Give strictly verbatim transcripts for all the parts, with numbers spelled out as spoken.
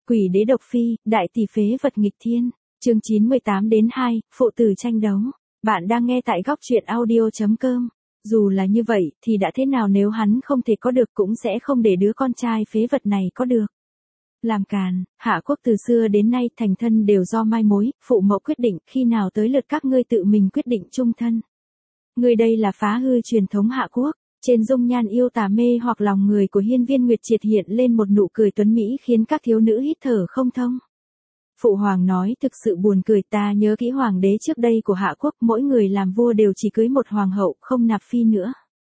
Quỷ đế độc phi, đại tỷ phế vật nghịch thiên. Chương chín mươi tám đến hai, phụ tử tranh đấu. Bạn đang nghe tại góc truyện audio chấm com. Dù là như vậy, thì đã thế nào nếu hắn không thể có được cũng sẽ không để đứa con trai phế vật này có được. Làm càn, Hạ quốc từ xưa đến nay thành thân đều do mai mối, phụ mẫu quyết định, khi nào tới lượt các ngươi tự mình quyết định chung thân. Ngươi đây là phá hư truyền thống Hạ quốc. Trên dung nhan yêu tà mê hoặc lòng người của Hiên Viên Nguyệt Triệt hiện lên một nụ cười tuấn mỹ khiến các thiếu nữ hít thở không thông. Phụ hoàng nói thực sự buồn cười, ta nhớ kỹ hoàng đế trước đây của Hạ quốc, mỗi người làm vua đều chỉ cưới một hoàng hậu, không nạp phi nữa.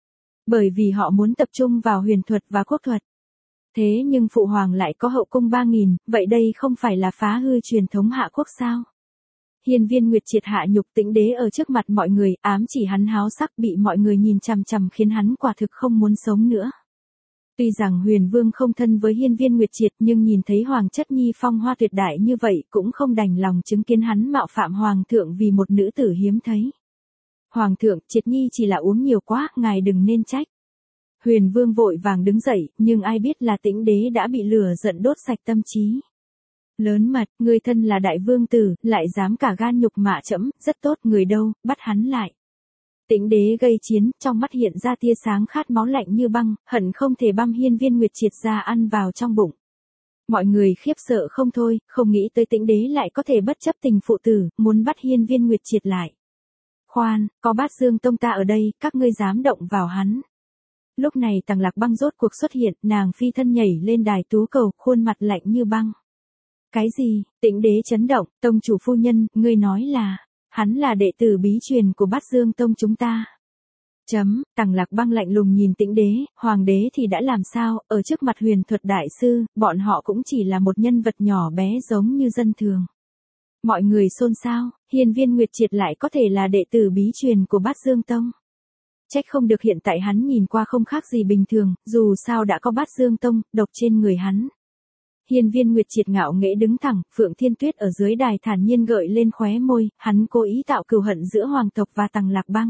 Bởi vì họ muốn tập trung vào huyền thuật và quốc thuật. Thế nhưng phụ hoàng lại có hậu cung ba nghìn, vậy đây không phải là phá hư truyền thống Hạ quốc sao? Hiên Viên Nguyệt Triệt hạ nhục Tĩnh đế ở trước mặt mọi người, ám chỉ hắn háo sắc, bị mọi người nhìn chằm chằm khiến hắn quả thực không muốn sống nữa. Tuy rằng Huyền Vương không thân với Hiên Viên Nguyệt Triệt nhưng nhìn thấy Hoàng chất nhi phong hoa tuyệt đại như vậy cũng không đành lòng chứng kiến hắn mạo phạm Hoàng thượng vì một nữ tử hiếm thấy. Hoàng thượng, Triệt nhi chỉ là uống nhiều quá, ngài đừng nên trách. Huyền Vương vội vàng đứng dậy, nhưng ai biết là Tĩnh đế đã bị lửa giận đốt sạch tâm trí. Lớn mật, người thân là đại vương tử, lại dám cả gan nhục mạ trẫm, rất tốt, người đâu, bắt hắn lại. Tĩnh đế gây chiến, trong mắt hiện ra tia sáng khát máu lạnh như băng, hận không thể băm Hiên Viên Nguyệt Triệt ra ăn vào trong bụng. Mọi người khiếp sợ không thôi, không nghĩ tới Tĩnh đế lại có thể bất chấp tình phụ tử, muốn bắt Hiên Viên Nguyệt Triệt lại. Khoan, có Bát Dương Tông ta ở đây, các ngươi dám động vào hắn. Lúc này Tằng Lạc Băng rốt cuộc xuất hiện, nàng phi thân nhảy lên đài tú cầu, khuôn mặt lạnh như băng. Cái gì? Tĩnh đế chấn động, tông chủ phu nhân, ngươi nói là, hắn là đệ tử bí truyền của Bát Dương Tông chúng ta. Chấm, Tằng Lạc Băng lạnh lùng nhìn Tĩnh đế, hoàng đế thì đã làm sao, ở trước mặt huyền thuật đại sư, bọn họ cũng chỉ là một nhân vật nhỏ bé giống như dân thường. Mọi người xôn xao, Hiên Viên Nguyệt Triệt lại có thể là đệ tử bí truyền của Bát Dương Tông. Trách không được hiện tại hắn nhìn qua không khác gì bình thường, dù sao đã có Bát Dương Tông, độc trên người hắn. Hiên Viên Nguyệt Triệt ngạo nghễ đứng thẳng, Phượng Thiên Tuyết ở dưới đài thản nhiên gợi lên khóe môi, hắn cố ý tạo cừu hận giữa hoàng tộc và Tằng Lạc Băng.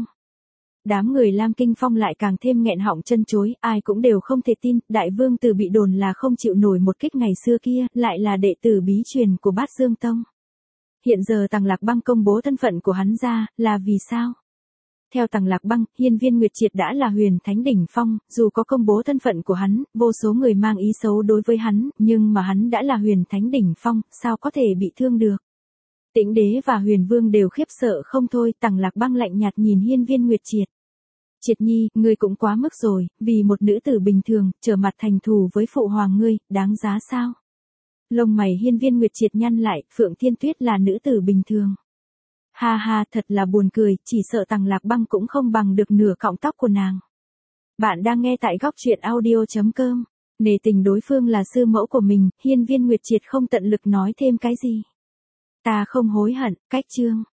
Đám người Lam Kinh Phong lại càng thêm nghẹn họng chân chối, ai cũng đều không thể tin, đại vương tử bị đồn là không chịu nổi một kích ngày xưa kia, lại là đệ tử bí truyền của Bát Dương Tông. Hiện giờ Tằng Lạc Băng công bố thân phận của hắn ra, là vì sao? Theo Tằng Lạc Băng, Hiên Viên Nguyệt Triệt đã là huyền thánh đỉnh phong, dù có công bố thân phận của hắn, vô số người mang ý xấu đối với hắn, nhưng mà hắn đã là huyền thánh đỉnh phong, sao có thể bị thương được. Tĩnh đế và Huyền Vương đều khiếp sợ không thôi, Tằng Lạc Băng lạnh nhạt nhìn Hiên Viên Nguyệt Triệt. Triệt nhi, ngươi cũng quá mức rồi, vì một nữ tử bình thường, trở mặt thành thù với phụ hoàng ngươi, đáng giá sao? Lông mày Hiên Viên Nguyệt Triệt nhăn lại, Phượng Thiên Tuyết là nữ tử bình thường. Ha ha, thật là buồn cười, chỉ sợ Tằng Lạc Băng cũng không bằng được nửa cọng tóc của nàng. Bạn đang nghe tại góc truyện audio chấm com. Nể tình đối phương là sư mẫu của mình, Hiên Viên Nguyệt Triệt không tận lực nói thêm cái gì. Ta không hối hận, cách chương.